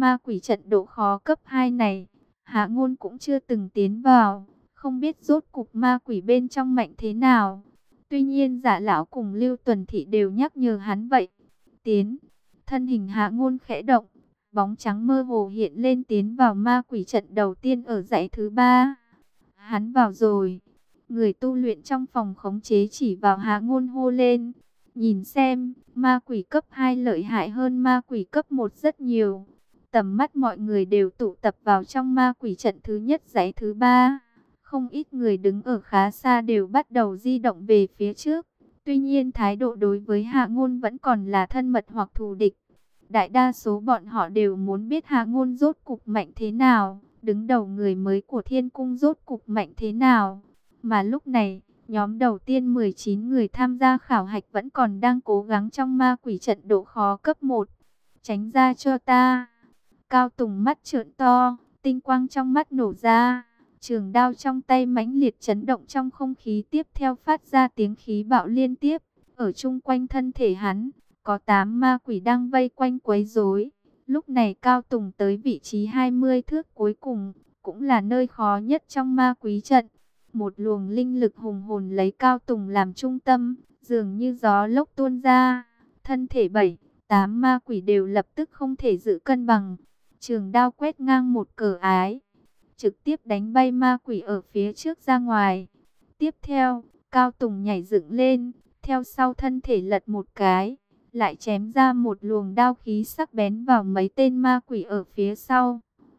ma quỷ trận độ khó cấp 2 này, Hạ Ngôn cũng chưa từng tiến vào, không biết rốt cục ma quỷ bên trong mạnh thế nào. Tuy nhiên Dạ lão cùng Lưu Tuần Thị đều nhắc nhở hắn vậy. Tiến, thân hình Hạ Ngôn khẽ động, bóng trắng mơ hồ hiện lên tiến vào ma quỷ trận đầu tiên ở dãy thứ 3. Hắn vào rồi. Người tu luyện trong phòng khống chế chỉ vào Hạ Ngôn hô lên. Nhìn xem, ma quỷ cấp 2 lợi hại hơn ma quỷ cấp 1 rất nhiều. Tầm mắt mọi người đều tụ tập vào trong ma quỷ trận thứ nhất dãy thứ 3. Không ít người đứng ở khá xa đều bắt đầu di động về phía trước. Tuy nhiên thái độ đối với Hạ Ngôn vẫn còn là thân mật hoặc thù địch. Đại đa số bọn họ đều muốn biết Hạ Ngôn rốt cục mạnh thế nào, đứng đầu người mới của Thiên Cung rốt cục mạnh thế nào. Mà lúc này, nhóm đầu tiên 19 người tham gia khảo hạch vẫn còn đang cố gắng trong ma quỷ trận độ khó cấp 1. Tránh ra cho ta. Cao Tùng mắt trợn to, tinh quang trong mắt nổ ra. Trường đao trong tay mãnh liệt chấn động trong không khí, tiếp theo phát ra tiếng khí bạo liên tiếp. Ở chung quanh thân thể hắn, có 8 ma quỷ đang vây quanh quấy rối. Lúc này Cao Tùng tới vị trí 20 thước cuối cùng, cũng là nơi khó nhất trong ma quỷ trận. Một luồng linh lực hùng hồn lấy Cao Tùng làm trung tâm, dường như gió lốc tuôn ra. Thân thể 7, 8 ma quỷ đều lập tức không thể giữ cân bằng. Trường đao quét ngang một cờ ái, trực tiếp đánh bay ma quỷ ở phía trước ra ngoài. Tiếp theo, Cao Tùng nhảy dựng lên, theo sau thân thể lật một cái, lại chém ra một luồng đao khí sắc bén vào mấy tên ma quỷ ở phía sau.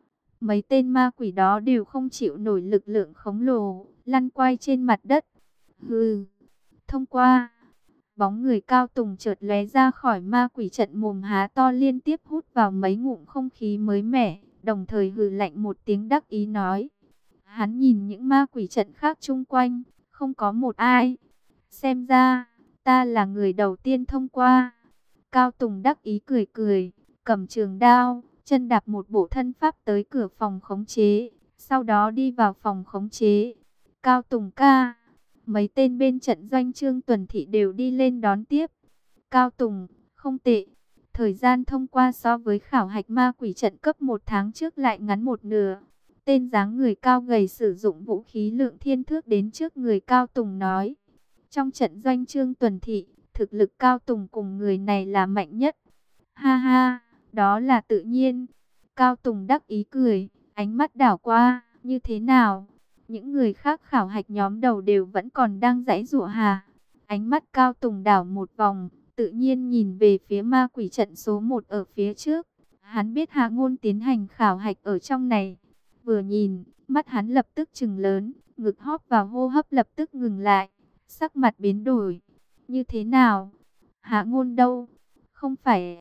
Mấy tên ma quỷ đó đều không chịu nổi lực lượng khổng lồ, lăn quay trên mặt đất. Hừ, thông qua. Bóng người Cao Tùng chợt lóe ra khỏi ma quỷ trận, mồm há to liên tiếp hút vào mấy ngụm không khí mới mẻ, đồng thời hừ lạnh một tiếng đắc ý nói. Hắn nhìn những ma quỷ trận khác chung quanh, không có một ai. Xem ra, ta là người đầu tiên thông qua. Cao Tùng đắc ý cười cười, cầm trường đao, chân đạp một bộ thân pháp tới cửa phòng khống chế, sau đó đi vào phòng khống chế. Cao Tùng ca. Mấy tên bên trận doanh Trương Tuần Thị đều đi lên đón tiếp. Cao Tùng, không tệ. Thời gian thông qua so với khảo hạch ma quỷ trận cấp 1 tháng trước lại ngắn một nửa. Tên dáng người cao gầy sử dụng vũ khí lượng thiên thước đến trước người Cao Tùng nói. Trong trận doanh Trương Tuần Thị, thực lực Cao Tùng cùng người này là mạnh nhất. Ha ha, đó là tự nhiên. Cao Tùng đắc ý cười, ánh mắt đảo qua, như thế nào? Những người khác khảo hạch nhóm đầu đều vẫn còn đang giãy giụa hà. Ánh mắt Cao Tùng đảo một vòng, tự nhiên nhìn về phía ma quỷ trận số 1 ở phía trước. Hắn biết Hạ Ngôn tiến hành khảo hạch ở trong này. Vừa nhìn, mắt hắn lập tức trừng lớn, ngực hóp và hô hấp lập tức ngừng lại. Sắc mặt biến đổi. Như thế nào? Hạ Ngôn đâu? Không phải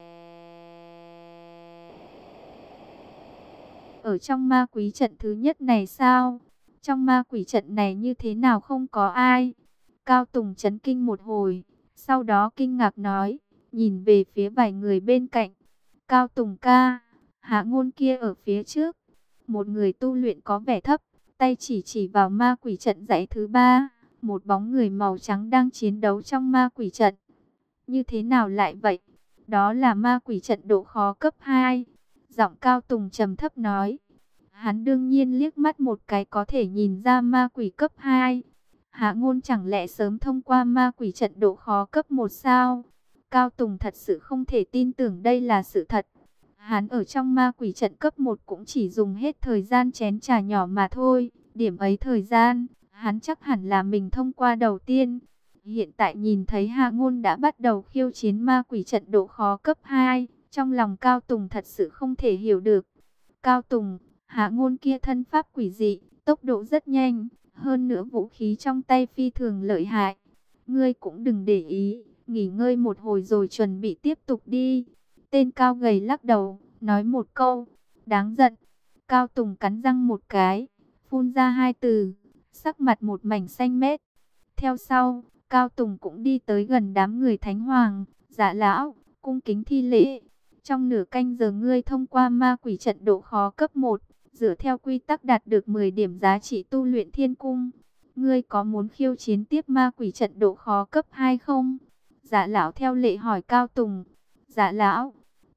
ở trong ma quỷ trận thứ nhất này sao? Trong ma quỷ trận này như thế nào không có ai? Cao Tùng chấn kinh một hồi, sau đó kinh ngạc nói, nhìn về phía vài người bên cạnh. Cao Tùng ca, Hạ Ngôn kia ở phía trước. Một người tu luyện có vẻ thấp, tay chỉ vào ma quỷ trận dãy thứ 3. Một bóng người màu trắng đang chiến đấu trong ma quỷ trận. Như thế nào lại vậy? Đó là ma quỷ trận độ khó cấp 2. Giọng Cao Tùng trầm thấp nói. Hắn đương nhiên liếc mắt một cái có thể nhìn ra ma quỷ cấp 2. Hạ Ngôn chẳng lẽ sớm thông qua ma quỷ trận độ khó cấp 1 sao? Cao Tùng thật sự không thể tin tưởng đây là sự thật. Hắn ở trong ma quỷ trận cấp 1 cũng chỉ dùng hết thời gian chén trà nhỏ mà thôi. Điểm ấy thời gian, hắn chắc hẳn là mình thông qua đầu tiên. Hiện tại nhìn thấy Hạ Ngôn đã bắt đầu khiêu chiến ma quỷ trận độ khó cấp 2. Trong lòng Cao Tùng thật sự không thể hiểu được. Cao Tùng, Hạ Ngôn kia thân pháp quỷ dị, tốc độ rất nhanh, hơn nữa vũ khí trong tay phi thường lợi hại. Ngươi cũng đừng để ý, nghỉ ngơi một hồi rồi chuẩn bị tiếp tục đi. Tên cao gầy lắc đầu, nói một câu, đáng giận. Cao Tùng cắn răng một cái, phun ra 2 từ, sắc mặt một mảnh xanh mét. Theo sau, Cao Tùng cũng đi tới gần đám người Thánh Hoàng, Dạ lão, cung kính thi lễ. Trong nửa canh giờ ngươi thông qua ma quỷ trận độ khó cấp 1, dựa theo quy tắc đạt được 10 điểm giá trị tu luyện thiên cung. Ngươi có muốn khiêu chiến tiếp ma quỷ trận độ khó cấp 2 không? Dạ lão theo lệ hỏi Cao Tùng. Dạ lão,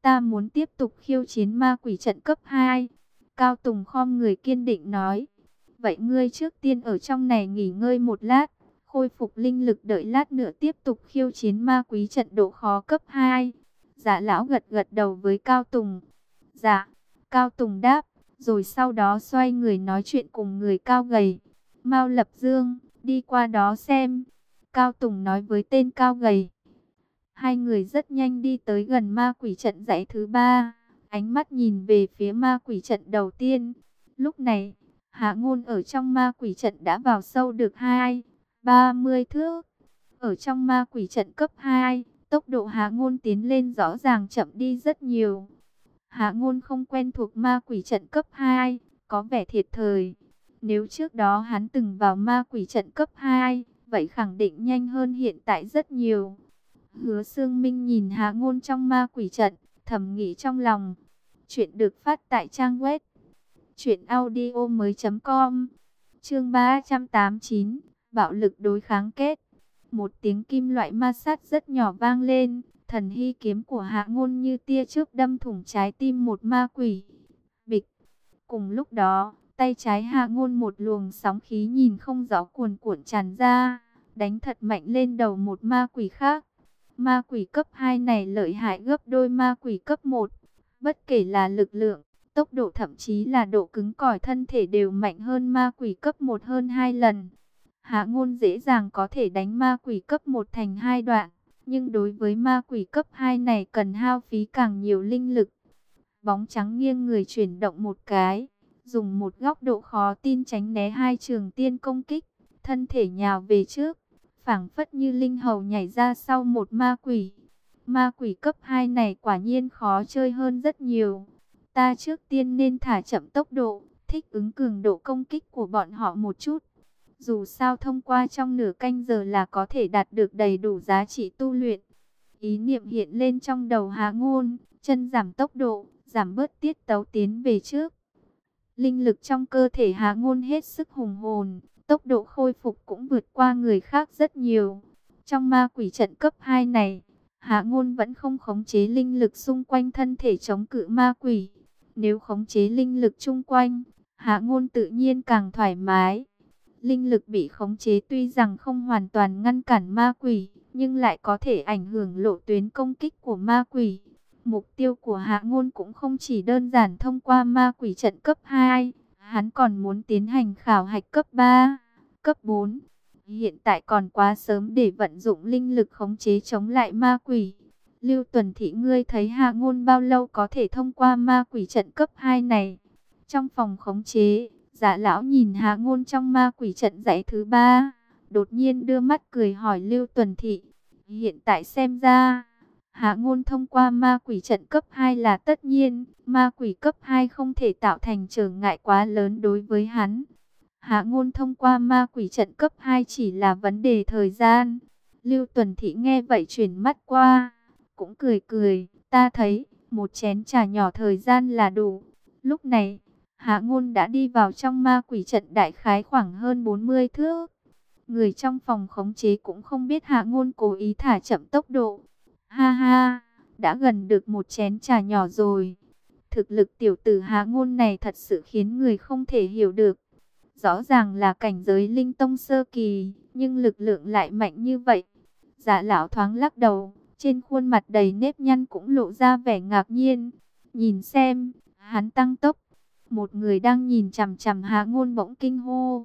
Ta muốn tiếp tục khiêu chiến ma quỷ trận cấp 2. Cao Tùng khom người kiên định nói. Vậy ngươi trước tiên ở trong này nghỉ ngơi một lát, khôi phục linh lực, đợi lát nữa tiếp tục khiêu chiến ma quỷ trận độ khó cấp 2. Dạ lão gật gật đầu với Cao Tùng. Dạ, Cao Tùng đáp, rồi sau đó xoay người nói chuyện cùng người cao gầy. Mao Lập Dương, đi qua đó xem. Cao Tùng nói với tên cao gầy. Hai người rất nhanh đi tới gần ma quỷ trận dãy thứ 3. Ánh mắt nhìn về phía ma quỷ trận đầu tiên. Lúc này, Hạ Ngôn ở trong ma quỷ trận đã vào sâu được 30 thước. Ở trong ma quỷ trận cấp 2, tốc độ Hạ Ngôn tiến lên rõ ràng chậm đi rất nhiều. Hạ Ngôn không quen thuộc ma quỷ trận cấp 2, có vẻ thiệt thòi. Nếu trước đó hắn từng vào ma quỷ trận cấp 2, vậy khẳng định nhanh hơn hiện tại rất nhiều. Hứa Xương Minh nhìn Hạ Ngôn trong ma quỷ trận, thầm nghĩ trong lòng. Chuyện được phát tại trang web truyệnaudiomoi.com. Chương 389, bạo lực đối kháng kết. Một tiếng kim loại ma sát rất nhỏ vang lên, thần hy kiếm của Hạ Ngôn như tia chớp đâm thủng trái tim một ma quỷ. Bịch. Cùng lúc đó, tay trái Hạ Ngôn một luồng sóng khí nhìn không rõ cuồn cuộn tràn ra, đánh thật mạnh lên đầu một ma quỷ khác. Ma quỷ cấp 2 này lợi hại gấp đôi ma quỷ cấp 1. Bất kể là lực lượng, tốc độ thậm chí là độ cứng cỏi thân thể đều mạnh hơn ma quỷ cấp 1 hơn 2 lần. Hạ Ngôn dễ dàng có thể đánh ma quỷ cấp 1 thành 2 đoạn, nhưng đối với ma quỷ cấp 2 này cần hao phí càng nhiều linh lực. Bóng trắng nghiêng người chuyển động một cái, dùng một góc độ khó tin tránh né hai trường tiên công kích, thân thể nhào về trước, phảng phất như linh hầu nhảy ra sau một ma quỷ. Ma quỷ cấp 2 này quả nhiên khó chơi hơn rất nhiều. Ta trước tiên nên thả chậm tốc độ, thích ứng cường độ công kích của bọn họ một chút. Dù sao thông qua trong nửa canh giờ là có thể đạt được đầy đủ giá trị tu luyện. Ý niệm hiện lên trong đầu Hạ Ngôn, chân giảm tốc độ, giảm bớt tiết tấu tiến về trước. Linh lực trong cơ thể Hạ Ngôn hết sức hùng hồn, tốc độ khôi phục cũng vượt qua người khác rất nhiều. Trong ma quỷ trận cấp 2 này, Hạ Ngôn vẫn không khống chế linh lực xung quanh thân thể chống cự ma quỷ. Nếu khống chế linh lực chung quanh, Hạ Ngôn tự nhiên càng thoải mái. Linh lực bị khống chế tuy rằng không hoàn toàn ngăn cản ma quỷ, nhưng lại có thể ảnh hưởng lộ tuyến công kích của ma quỷ. Mục tiêu của Hạ Ngôn cũng không chỉ đơn giản thông qua ma quỷ trận cấp 2, hắn còn muốn tiến hành khảo hạch cấp 3, cấp 4. Hiện tại còn quá sớm để vận dụng linh lực khống chế chống lại ma quỷ. Lưu Tuần Thị, ngươi thấy Hạ Ngôn bao lâu có thể thông qua ma quỷ trận cấp 2 này? Trong phòng khống chế, Dạ lão nhìn Hạ Ngôn trong ma quỷ trận dãy thứ 3, đột nhiên đưa mắt cười hỏi Lưu Tuần Thị. Hiện tại xem ra, Hạ Ngôn thông qua ma quỷ trận cấp 2 là tất nhiên, ma quỷ cấp 2 không thể tạo thành trở ngại quá lớn đối với hắn. Hạ Ngôn thông qua ma quỷ trận cấp 2 chỉ là vấn đề thời gian. Lưu Tuần Thị nghe vậy chuyển mắt qua, cũng cười cười, ta thấy một chén trà nhỏ thời gian là đủ. Lúc này, Hạ Ngôn đã đi vào trong ma quỷ trận đại khái khoảng hơn 40 thước. Người trong phòng khống chế cũng không biết Hạ Ngôn cố ý thả chậm tốc độ. Ha ha, đã gần được một chén trà nhỏ rồi. Thực lực tiểu tử Hạ Ngôn này thật sự khiến người không thể hiểu được. Rõ ràng là cảnh giới linh tông sơ kỳ, nhưng lực lượng lại mạnh như vậy. Dạ lão thoáng lắc đầu, trên khuôn mặt đầy nếp nhăn cũng lộ ra vẻ ngạc nhiên. Nhìn xem, hắn tăng tốc. Một người đang nhìn chằm chằm Hạ Ngôn bỗng kinh hô.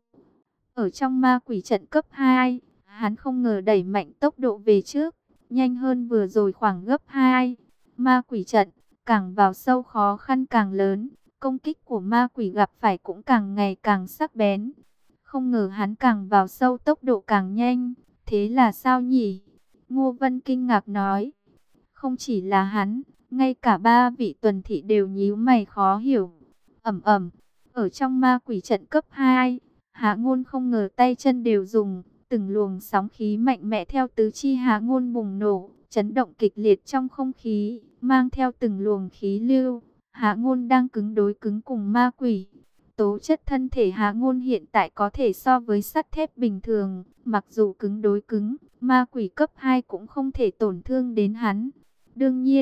Ở trong ma quỷ trận cấp 2, hắn không ngờ đẩy mạnh tốc độ về trước, nhanh hơn vừa rồi khoảng gấp 2. Ma quỷ trận, càng vào sâu khó khăn càng lớn, công kích của ma quỷ gặp phải cũng càng ngày càng sắc bén. Không ngờ hắn càng vào sâu tốc độ càng nhanh, thế là sao nhỉ? Ngô Vân kinh ngạc nói. Không chỉ là hắn, ngay cả ba vị Tuần Thị đều nhíu mày khó hiểu. Ầm ầm, ở trong ma quỷ trận cấp 2, Hạ Ngôn không ngờ tay chân đều dùng, từng luồng sóng khí mạnh mẽ theo tứ chi Hạ Ngôn bùng nổ, chấn động kịch liệt trong không khí, mang theo từng luồng khí lưu. Hạ Ngôn đang cứng đối cứng cùng ma quỷ. Tố chất thân thể Hạ Ngôn hiện tại có thể so với sắt thép bình thường, mặc dù cứng đối cứng, ma quỷ cấp 2 cũng không thể tổn thương đến hắn. Đương nhiên,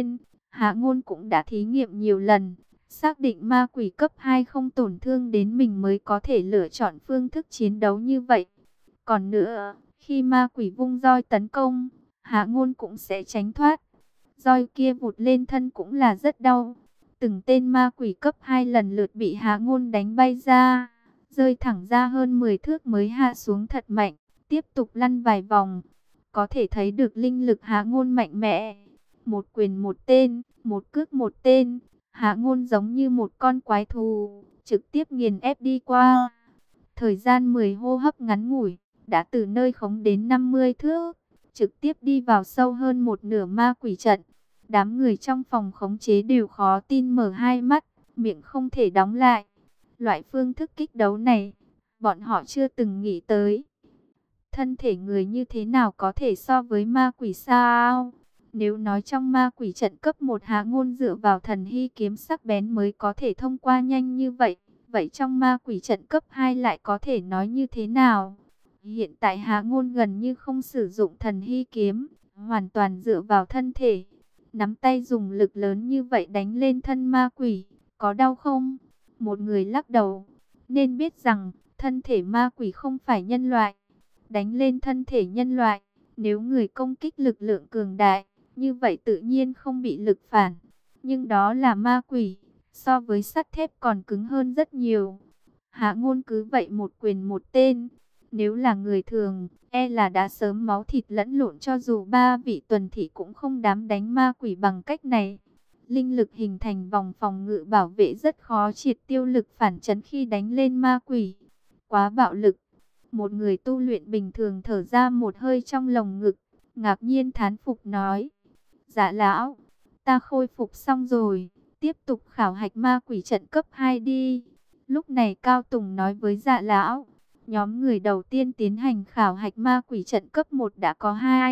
Hạ Ngôn cũng đã thí nghiệm nhiều lần, xác định ma quỷ cấp 2 không tổn thương đến mình mới có thể lựa chọn phương thức chiến đấu như vậy. Còn nữa, khi ma quỷ vung roi tấn công, Hạ Ngôn cũng sẽ tránh thoát. Roi kia vụt lên thân cũng là rất đau. Từng tên ma quỷ cấp 2 lần lượt bị Hạ Ngôn đánh bay ra, rơi thẳng ra hơn 10 thước mới hạ xuống thật mạnh, tiếp tục lăn vài vòng. Có thể thấy được linh lực Hạ Ngôn mạnh mẽ. Một quyền một tên, một cước một tên, Hạ Ngôn giống như một con quái thú, trực tiếp nghiền ép đi qua. Thời gian 10 hô hấp ngắn ngủi, đã từ nơi khống đến 50 thước, trực tiếp đi vào sâu hơn một nửa ma quỷ trận. Đám người trong phòng khống chế đều khó tin mở hai mắt, miệng không thể đóng lại. Loại phương thức kích đấu này, bọn họ chưa từng nghĩ tới. Thân thể người như thế nào có thể so với ma quỷ sao? Nếu nói trong ma quỷ trận cấp 1 Hạ Ngôn dựa vào thần hy kiếm sắc bén mới có thể thông qua nhanh như vậy, vậy trong ma quỷ trận cấp 2 lại có thể nói như thế nào? Hiện tại Hạ Ngôn gần như không sử dụng thần hy kiếm, hoàn toàn dựa vào thân thể. Nắm tay dùng lực lớn như vậy đánh lên thân ma quỷ, có đau không? Một người lắc đầu, nên biết rằng thân thể ma quỷ không phải nhân loại. Đánh lên thân thể nhân loại, nếu người công kích lực lượng cường đại, như vậy tự nhiên không bị lực phản. Nhưng đó là ma quỷ, so với sắt thép còn cứng hơn rất nhiều. Hạ Ngôn cứ vậy một quyền một tên. Nếu là người thường, e là đã sớm máu thịt lẫn lộn, cho dù 3 vị tuần thị cũng không dám đánh ma quỷ bằng cách này. Linh lực hình thành vòng phòng ngự bảo vệ rất khó triệt tiêu lực phản chấn khi đánh lên ma quỷ. Quá bạo lực. Một người tu luyện bình thường thở ra một hơi trong lồng ngực, ngạc nhiên thán phục nói: Dạ lão, ta khôi phục xong rồi, tiếp tục khảo hạch ma quỷ trận cấp 2 đi. Lúc này Cao Tùng nói với Dạ lão, nhóm người đầu tiên tiến hành khảo hạch ma quỷ trận cấp 1 đã có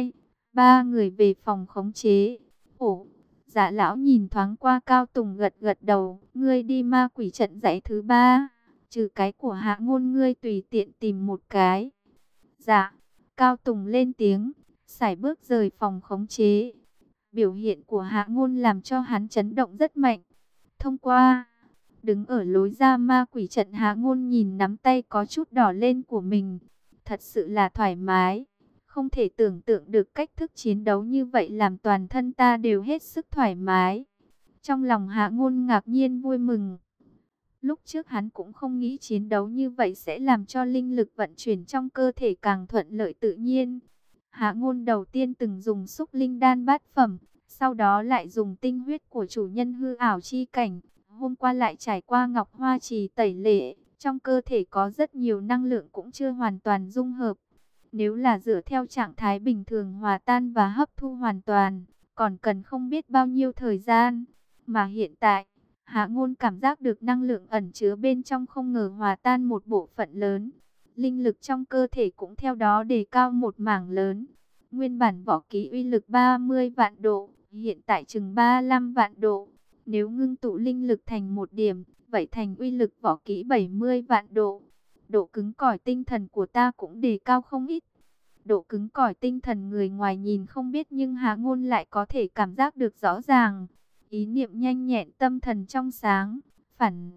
3 người về phòng khống chế. Ồ, Dạ lão nhìn thoáng qua Cao Tùng gật gật đầu, ngươi đi ma quỷ trận dãy thứ 3. Trừ cái của Hạ Ngôn ngươi tùy tiện tìm một cái. Dạ, Cao Tùng lên tiếng, sải bước rời phòng khống chế. Biểu hiện của Hạ Ngôn làm cho hắn chấn động rất mạnh. Thông qua, đứng ở lối ra ma quỷ trận, Hạ Ngôn nhìn nắm tay có chút đỏ lên của mình. Thật sự là thoải mái. Không thể tưởng tượng được cách thức chiến đấu như vậy làm toàn thân ta đều hết sức thoải mái. Trong lòng Hạ Ngôn ngạc nhiên vui mừng. Lúc trước hắn cũng không nghĩ chiến đấu như vậy sẽ làm cho linh lực vận chuyển trong cơ thể càng thuận lợi tự nhiên. Hạ Ngôn đầu tiên từng dùng xúc linh đan bát phẩm, sau đó lại dùng tinh huyết của chủ nhân hư ảo chi cảnh. Hôm qua lại trải qua Ngọc Hoa Trì tẩy lệ, trong cơ thể có rất nhiều năng lượng cũng chưa hoàn toàn dung hợp. Nếu là dựa theo trạng thái bình thường hòa tan và hấp thu hoàn toàn, còn cần không biết bao nhiêu thời gian. Mà hiện tại, Hạ Ngôn cảm giác được năng lượng ẩn chứa bên trong không ngờ hòa tan một bộ phận lớn. Linh lực trong cơ thể cũng theo đó đề cao một mảng lớn. Nguyên bản võ kỹ uy lực 30 vạn độ, hiện tại chừng 35 vạn độ. Nếu ngưng tụ linh lực thành một điểm, vậy thành uy lực võ kỹ 70 vạn độ. Độ cứng cỏi tinh thần của ta cũng đề cao không ít. Độ cứng cỏi tinh thần người ngoài nhìn không biết, nhưng Hạ Ngôn lại có thể cảm giác được rõ ràng. Ý niệm nhanh nhẹn, tâm thần trong sáng, phản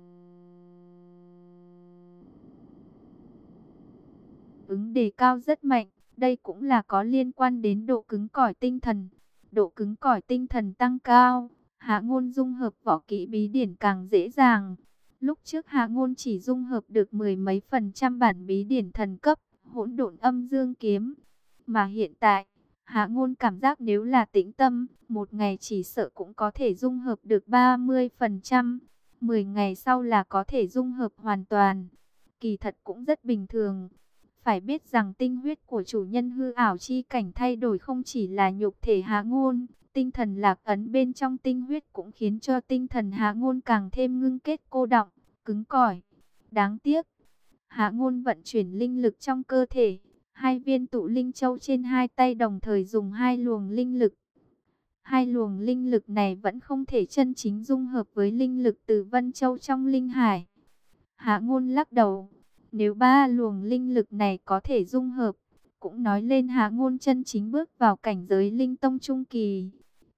ứng đề cao rất mạnh. Đây cũng là có liên quan đến độ cứng cỏi tinh thần. Độ cứng cỏi tinh thần tăng cao, Hạ Ngôn dung hợp võ kỹ bí điển càng dễ dàng. Lúc trước Hạ Ngôn chỉ dung hợp được 10 mấy % bản bí điển thần cấp Hỗn Độn Âm Dương Kiếm, mà hiện tại Hạ Ngôn cảm giác nếu là tĩnh tâm, một ngày chỉ sợ cũng có thể dung hợp được 30%. 10 ngày sau là có thể dung hợp hoàn toàn. Kỳ thật cũng rất bình thường. Phải biết rằng tinh huyết của chủ nhân hư ảo chi cảnh thay đổi không chỉ là nhục thể Hạ Ngôn, tinh thần lạc ấn bên trong tinh huyết cũng khiến cho tinh thần Hạ Ngôn càng thêm ngưng kết, cô đọng, cứng cỏi. Đáng tiếc, Hạ Ngôn vận chuyển linh lực trong cơ thể. 2 viên tụ linh châu trên 2 tay đồng thời dùng 2 luồng linh lực. 2 luồng linh lực này vẫn không thể chân chính dung hợp với linh lực từ Vân Châu trong linh hải. Hạ Ngôn lắc đầu, nếu 3 luồng linh lực này có thể dung hợp, cũng nói lên Hạ Ngôn chân chính bước vào cảnh giới linh tông trung kỳ.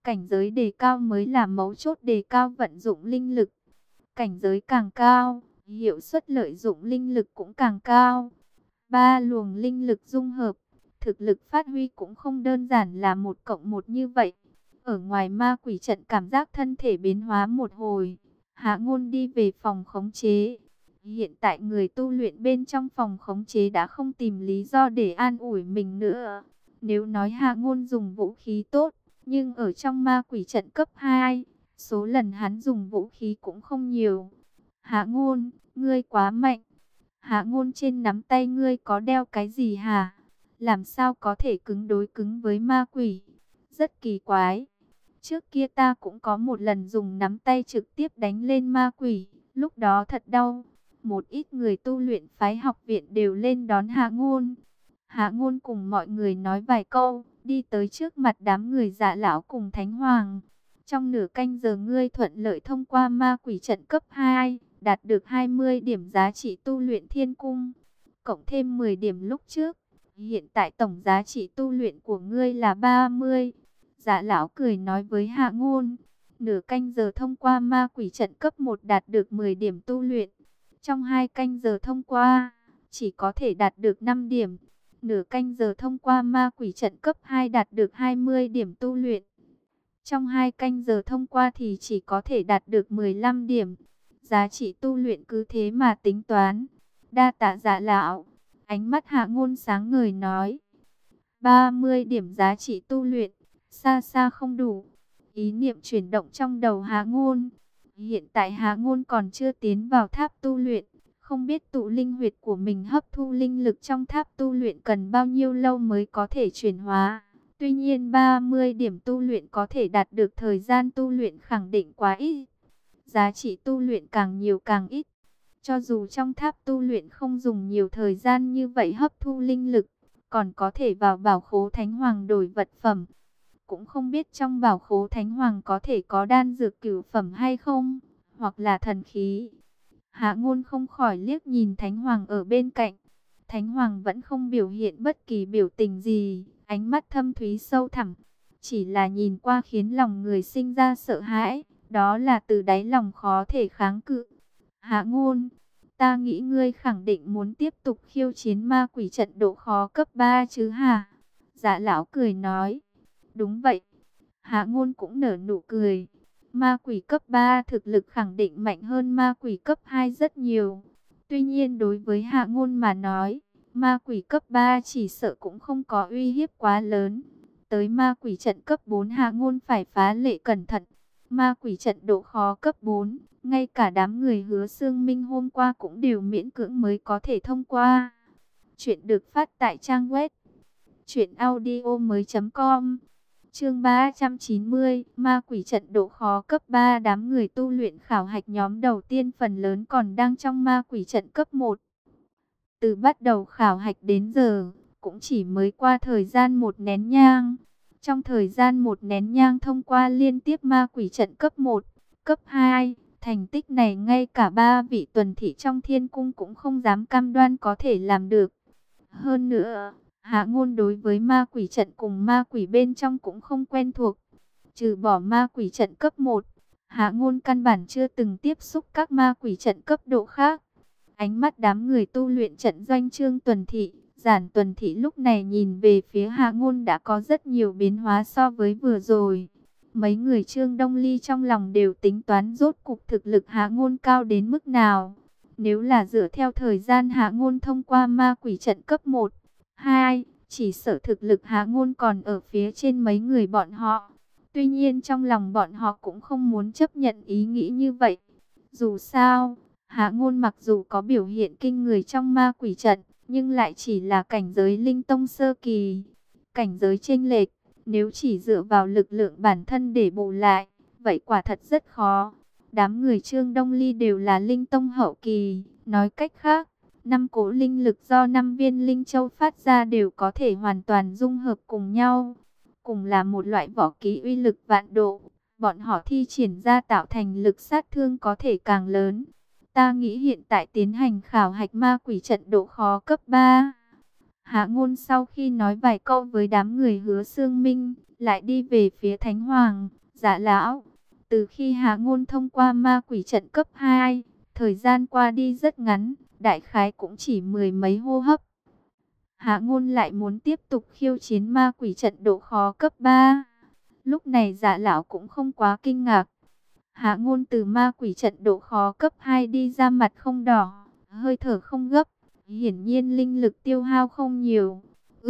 Cảnh giới đề cao mới là mấu chốt, đề cao vận dụng linh lực. Cảnh giới càng cao, hiệu suất lợi dụng linh lực cũng càng cao. Ba luồng linh lực dung hợp, thực lực phát huy cũng không đơn giản là 1+1 như vậy. Ở ngoài ma quỷ trận cảm giác thân thể biến hóa một hồi, Hạ Ngôn đi về phòng khống chế. Hiện tại người tu luyện bên trong phòng khống chế đã không tìm lý do để an ủi mình nữa. Nếu nói Hạ Ngôn dùng vũ khí tốt, nhưng ở trong ma quỷ trận cấp 2, số lần hắn dùng vũ khí cũng không nhiều. Hạ Ngôn, ngươi quá mạnh. Hạ Ngôn, trên nắm tay ngươi có đeo cái gì hả? Làm sao có thể cứng đối cứng với ma quỷ? Rất kỳ quái. Trước kia ta cũng có một lần dùng nắm tay trực tiếp đánh lên ma quỷ, lúc đó thật đau. Một ít người tu luyện phái học viện đều lên đón Hạ Ngôn. Hạ Ngôn cùng mọi người nói vài câu, đi tới trước mặt đám người Dạ lão cùng Thánh Hoàng. Trong nửa canh giờ ngươi thuận lợi thông qua ma quỷ trận cấp 2, đạt được 20 điểm giá trị tu luyện thiên cung, cộng thêm 10 điểm lúc trước. Hiện tại tổng giá trị tu luyện của ngươi là 30. Dạ lão cười nói với Hạ Ngôn, nửa canh giờ thông qua ma quỷ trận cấp 1 đạt được 10 điểm tu luyện. Trong 2 canh giờ thông qua, chỉ có thể đạt được 5 điểm. Nửa canh giờ thông qua ma quỷ trận cấp 2 đạt được 20 điểm tu luyện. Trong 2 canh giờ thông qua thì chỉ có thể đạt được 15 điểm. Giá trị tu luyện cứ thế mà tính toán. Đa tạ Dạ lão. Ánh mắt Hạ Ngôn sáng ngời nói, 30 điểm giá trị tu luyện, xa xa không đủ. Ý niệm chuyển động trong đầu Hạ Ngôn. Hiện tại Hạ Ngôn còn chưa tiến vào tháp tu luyện, không biết tụ linh huyệt của mình hấp thu linh lực trong tháp tu luyện cần bao nhiêu lâu mới có thể chuyển hóa. Tuy nhiên 30 điểm tu luyện có thể đạt được thời gian tu luyện khẳng định quá ít. Giá trị tu luyện càng nhiều càng ít. Cho dù trong tháp tu luyện không dùng nhiều thời gian như vậy hấp thu linh lực, còn có thể vào bảo khố Thánh Hoàng đổi vật phẩm. Cũng không biết trong bảo khố Thánh Hoàng có thể có đan dược cửu phẩm hay không, hoặc là thần khí. Hạ Ngôn không khỏi liếc nhìn Thánh Hoàng ở bên cạnh. Thánh Hoàng vẫn không biểu hiện bất kỳ biểu tình gì, ánh mắt thâm thúy sâu thẳm. Chỉ là nhìn qua khiến lòng người sinh ra sợ hãi, đó là từ đáy lòng khó thể kháng cự. Hạ Ngôn, ta nghĩ ngươi khẳng định muốn tiếp tục khiêu chiến ma quỷ trận độ khó cấp 3 chứ hả? Dạ lão cười nói, đúng vậy. Hạ Ngôn cũng nở nụ cười. Ma quỷ cấp 3 thực lực khẳng định mạnh hơn ma quỷ cấp 2 rất nhiều. Tuy nhiên đối với Hạ Ngôn mà nói, ma quỷ cấp 3 chỉ sợ cũng không có uy hiếp quá lớn. Tới ma quỷ trận cấp 4 Hạ Ngôn phải phá lệ cẩn thận. Ma quỷ trận độ khó cấp 4, ngay cả đám người Hứa Xương Minh hôm qua cũng đều miễn cưỡng mới có thể thông qua. Chuyện được phát tại trang web truyệnaudiomoi.com. Chương 390, ma quỷ trận độ khó cấp 3, đám người tu luyện khảo hạch nhóm đầu tiên phần lớn còn đang trong ma quỷ trận cấp 1. Từ bắt đầu khảo hạch đến giờ, cũng chỉ mới qua thời gian 1 nén nhang. Trong thời gian 1 nén nhang thông qua liên tiếp ma quỷ trận cấp 1, cấp 2, thành tích này ngay cả 3 vị tuần thị trong thiên cung cũng không dám cam đoan có thể làm được. Hơn nữa, Hạ Ngôn đối với ma quỷ trận cùng ma quỷ bên trong cũng không quen thuộc. Trừ bỏ ma quỷ trận cấp 1, Hạ Ngôn căn bản chưa từng tiếp xúc các ma quỷ trận cấp độ khác. Ánh mắt đám người tu luyện trận doanh Trương Tuần Thị, Giản Tuần Thị lúc này nhìn về phía Hạ Ngôn đã có rất nhiều biến hóa so với vừa rồi. Mấy người Trương Đông Ly trong lòng đều tính toán rốt cục thực lực Hạ Ngôn cao đến mức nào. Nếu là dựa theo thời gian Hạ Ngôn thông qua ma quỷ trận cấp 1, 2, chỉ sợ thực lực Hạ Ngôn còn ở phía trên mấy người bọn họ. Tuy nhiên trong lòng bọn họ cũng không muốn chấp nhận ý nghĩ như vậy. Dù sao, Hạ Ngôn mặc dù có biểu hiện kinh người trong ma quỷ trận, nhưng lại chỉ là cảnh giới linh tông sơ kỳ. Cảnh giới chênh lệch, nếu chỉ dựa vào lực lượng bản thân để bù lại, vậy quả thật rất khó. Đám người Trương Đông Ly đều là linh tông hậu kỳ, nói cách khác, 5 cỗ linh lực do 5 viên linh châu phát ra đều có thể hoàn toàn dung hợp cùng nhau. Cùng là một loại võ kỹ uy lực vạn độ, bọn họ thi triển ra tạo thành lực sát thương có thể càng lớn. Ta nghĩ hiện tại tiến hành khảo hạch ma quỷ trận độ khó cấp 3. Hạ Ngôn sau khi nói vài câu với đám người Hứa Xương Minh, lại đi về phía Thánh Hoàng. Dạ lão, từ khi Hạ Ngôn thông qua ma quỷ trận cấp 2, thời gian qua đi rất ngắn, đại khái cũng chỉ mười mấy hô hấp. Hạ Ngôn lại muốn tiếp tục khiêu chiến ma quỷ trận độ khó cấp 3. Lúc này Dạ lão cũng không quá kinh ngạc. Hạ Ngôn từ ma quỷ trận độ khó cấp 2 đi ra, mặt không đỏ, hơi thở không gấp, hiển nhiên linh lực tiêu hao không nhiều.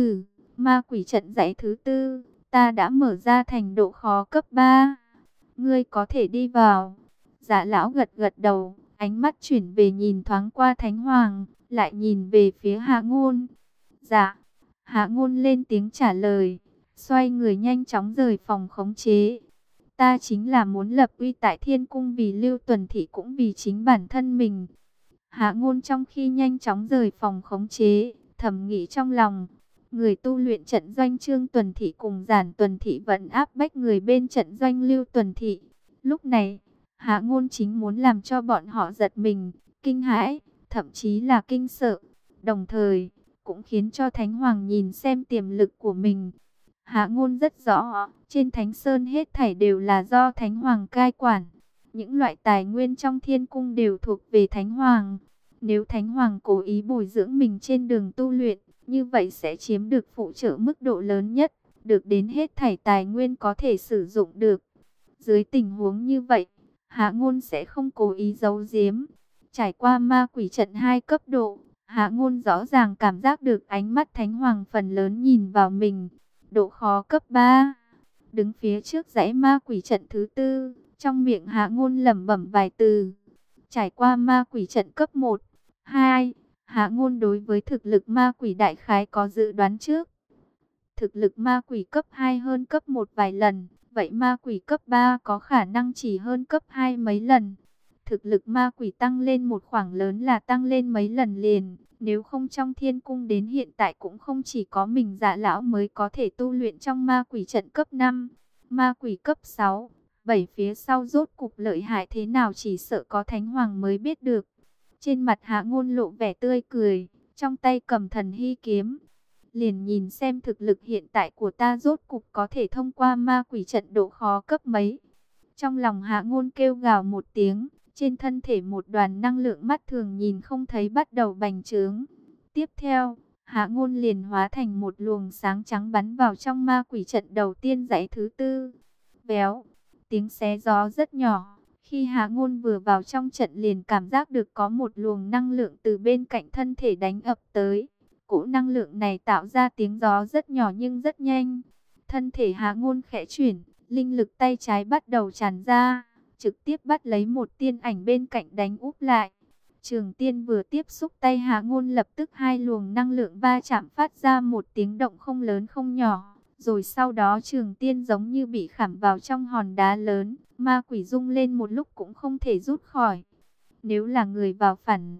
Ma quỷ trận dãy thứ 4, ta đã mở ra thành độ khó cấp 3. Ngươi có thể đi vào. Dạ lão gật gật đầu, ánh mắt chuyển về nhìn thoáng qua Thánh Hoàng, lại nhìn về phía Hạ Ngôn. Dạ. Hạ Ngôn lên tiếng trả lời, xoay người nhanh chóng rời phòng khống chế. Ta chính là muốn lập uy tại Thiên Cung, vì Lưu Tuần Thị cũng vì chính bản thân mình. Hạ Ngôn trong khi nhanh chóng rời phòng khống chế, thầm nghĩ trong lòng. Người tu luyện trận doanh Trương Tuần Thị cùng Giản Tuần Thị vẫn áp bách người bên trận doanh Lưu Tuần Thị. Lúc này, Hạ Ngôn chính muốn làm cho bọn họ giật mình, kinh hãi, thậm chí là kinh sợ. Đồng thời, cũng khiến cho Thánh Hoàng nhìn xem tiềm lực của mình. Hạ Ngôn rất rõ, trên Thánh Sơn hết thảy đều là do Thánh Hoàng cai quản. Những loại tài nguyên trong Thiên Cung đều thuộc về Thánh Hoàng. Nếu Thánh Hoàng cố ý bồi dưỡng mình trên đường tu luyện, như vậy sẽ chiếm được phụ trợ mức độ lớn nhất, được đến hết thảy tài nguyên có thể sử dụng được. Dưới tình huống như vậy, Hạ Ngôn sẽ không cố ý giấu giếm. Trải qua ma quỷ trận 2 cấp độ, Hạ Ngôn rõ ràng cảm giác được ánh mắt Thánh Hoàng phần lớn nhìn vào mình. Độ khó cấp 3. Đứng phía trước dãy ma quỷ trận thứ 4, trong miệng Hạ Ngôn lẩm bẩm vài từ. Trải qua ma quỷ trận cấp 1, 2, Hạ Ngôn đối với thực lực ma quỷ đại khái có dự đoán trước. Thực lực ma quỷ cấp 2 hơn cấp 1 vài lần, vậy ma quỷ cấp 3 có khả năng chỉ hơn cấp 2 mấy lần. Thực lực ma quỷ tăng lên một khoảng lớn là tăng lên mấy lần liền. Nếu không trong Thiên Cung đến hiện tại cũng không chỉ có mình Dạ lão mới có thể tu luyện trong ma quỷ trận cấp 5. Ma quỷ cấp 6, 7 phía sau rốt cục lợi hại thế nào chỉ sợ có Thánh Hoàng mới biết được. Trên mặt Hạ Ngôn lộ vẻ tươi cười, trong tay cầm Thần Hy kiếm. Liền nhìn xem thực lực hiện tại của ta rốt cục có thể thông qua ma quỷ trận độ khó cấp mấy. Trong lòng Hạ Ngôn kêu gào một tiếng, trên thân thể một đoàn năng lượng mắt thường nhìn không thấy bắt đầu bành trướng. Tiếp theo, Hạ Ngôn liền hóa thành một luồng sáng trắng bắn vào trong ma quỷ trận đầu tiên dãy thứ 4. Véo, tiếng xé gió rất nhỏ. Khi Hạ Ngôn vừa vào trong trận liền cảm giác được có một luồng năng lượng từ bên cạnh thân thể đánh ập tới. Cỗ năng lượng này tạo ra tiếng gió rất nhỏ nhưng rất nhanh. Thân thể Hạ Ngôn khẽ chuyển, linh lực tay trái bắt đầu tràn ra, trực tiếp bắt lấy một tiên ảnh bên cạnh đánh úp lại. Trường tiên vừa tiếp xúc tay Hạ Ngôn lập tức hai luồng năng lượng va chạm phát ra một tiếng động không lớn không nhỏ. Rồi sau đó trường tiên giống như bị khảm vào trong hòn đá lớn, ma quỷ rung lên một lúc cũng không thể rút khỏi. Nếu là người vào phản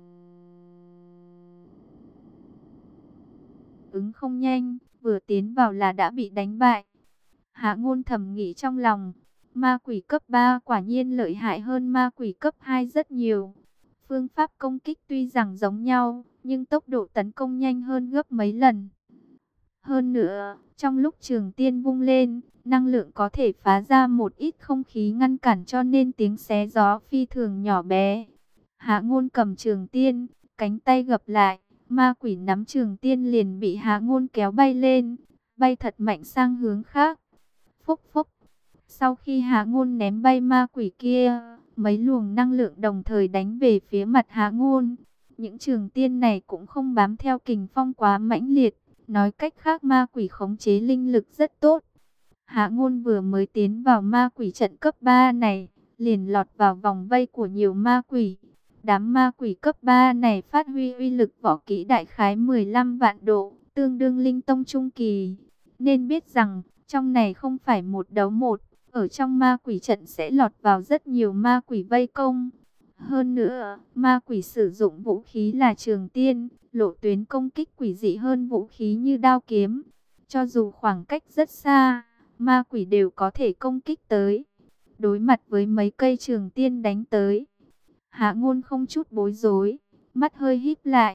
ứng không nhanh, vừa tiến vào là đã bị đánh bại. Hạ Ngôn thầm nghĩ trong lòng, ma quỷ cấp 3 quả nhiên lợi hại hơn ma quỷ cấp 2 rất nhiều. Phương pháp công kích tuy rằng giống nhau, nhưng tốc độ tấn công nhanh hơn gấp mấy lần. Hơn nữa, trong lúc trường tiên vung lên, năng lượng có thể phá ra một ít không khí ngăn cản cho nên tiếng xé gió phi thường nhỏ bé. Hạ Ngôn cầm trường tiên, cánh tay gập lại, ma quỷ nắm trường tiên liền bị Hạ Ngôn kéo bay lên, bay thật mạnh sang hướng khác. Phốc phốc. Sau khi Hạ Ngôn ném bay ma quỷ kia, mấy luồng năng lượng đồng thời đánh về phía mặt Hạ Ngôn. Những trường tiên này cũng không bám theo kình phong quá mãnh liệt, nói cách khác ma quỷ khống chế linh lực rất tốt. Hạ Ngôn vừa mới tiến vào ma quỷ trận cấp 3 này, liền lọt vào vòng vây của nhiều ma quỷ. Đám ma quỷ cấp 3 này phát huy uy lực võ kỹ đại khái 15 vạn độ, tương đương linh tông trung kỳ. Nên biết rằng, trong này không phải một đấu một, ở trong ma quỷ trận sẽ lọt vào rất nhiều ma quỷ vây công. Hơn nữa, ma quỷ sử dụng vũ khí là trường tiên, lộ tuyến công kích quỷ dị hơn vũ khí như đao kiếm. Cho dù khoảng cách rất xa, ma quỷ đều có thể công kích tới. Đối mặt với mấy cây trường tiên đánh tới, Hạ Ngôn không chút bối rối, mắt hơi híp lại,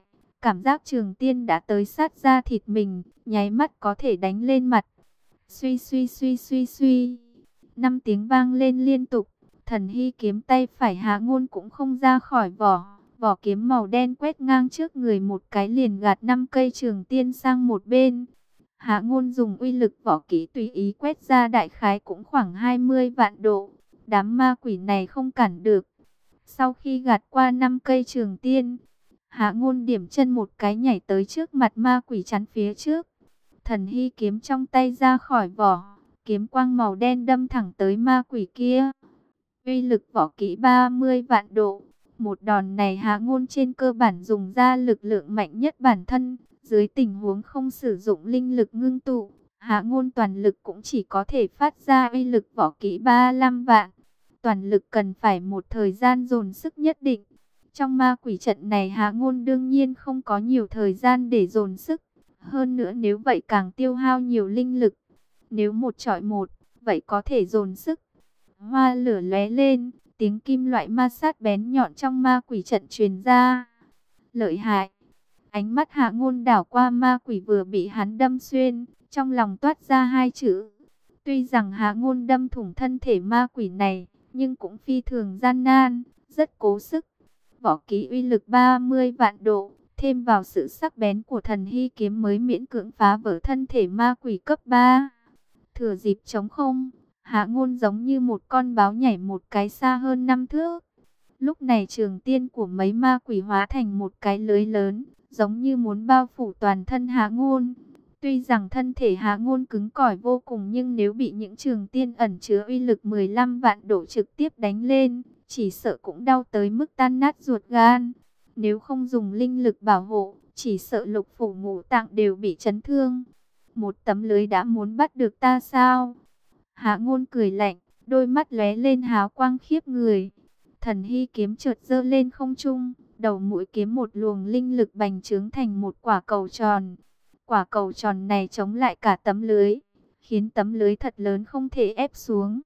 cảm giác trường tiên đã tới sát da thịt mình, nháy mắt có thể đánh lên mặt. Suy suy suy suy suy, 5 tiếng vang lên liên tục. Thần hy kiếm tay phải Hạ Ngôn cũng không ra khỏi vỏ. Vỏ kiếm màu đen quét ngang trước người một cái liền gạt 5 cây trường tiên sang một bên. Hạ Ngôn dùng uy lực võ kỹ tùy ý quét ra đại khái cũng khoảng 20 vạn độ. Đám ma quỷ này không cản được. Sau khi gạt qua 5 cây trường tiên, Hạ Ngôn điểm chân một cái nhảy tới trước mặt ma quỷ chắn phía trước. Thần hy kiếm trong tay ra khỏi vỏ, kiếm quang màu đen đâm thẳng tới ma quỷ kia. Uy lực võ kỹ 30 vạn độ. Một đòn này Hạ Ngôn trên cơ bản dùng ra lực lượng mạnh nhất bản thân. Dưới tình huống không sử dụng linh lực ngưng tụ, Hạ Ngôn toàn lực cũng chỉ có thể phát ra uy lực võ kỹ 35 vạn. Toàn lực cần phải một thời gian dồn sức nhất định. Trong ma quỷ trận này Hạ Ngôn đương nhiên không có nhiều thời gian để dồn sức. Hơn nữa nếu vậy càng tiêu hao nhiều linh lực. Nếu một chọi một, vậy có thể dồn sức. Hoa lửa lóe lên, tiếng kim loại ma sát bén nhọn trong ma quỷ trận truyền ra. Lợi hại. Ánh mắt Hạ Ngôn đảo qua ma quỷ vừa bị hắn đâm xuyên, trong lòng toát ra hai chữ. Tuy rằng Hạ Ngôn đâm thủng thân thể ma quỷ này, nhưng cũng phi thường gian nan, rất cố sức. Võ kỹ uy lực 30 vạn độ, thêm vào sự sắc bén của thần hy kiếm mới miễn cưỡng phá vỡ thân thể ma quỷ cấp 3. Thừa dịp trống không, Hạ Ngôn giống như một con báo nhảy một cái xa hơn 5 thước. Lúc này trường tiên của mấy ma quỷ hóa thành một cái lưới lớn, giống như muốn bao phủ toàn thân Hạ Ngôn. Tuy rằng thân thể Hạ Ngôn cứng cỏi vô cùng nhưng nếu bị những trường tiên ẩn chứa uy lực 15 vạn độ trực tiếp đánh lên, chỉ sợ cũng đau tới mức tan nát ruột gan. Nếu không dùng linh lực bảo hộ, chỉ sợ lục phủ ngũ tạng đều bị chấn thương. Một tấm lưới đã muốn bắt được ta sao? Hạ Ngôn cười lạnh, đôi mắt lóe lên hào quang khiếp người. Thần hy kiếm chợt giơ lên không trung, đầu mũi kiếm một luồng linh lực bành trướng thành một quả cầu tròn. Quả cầu tròn này chống lại cả tấm lưới, khiến tấm lưới thật lớn không thể ép xuống.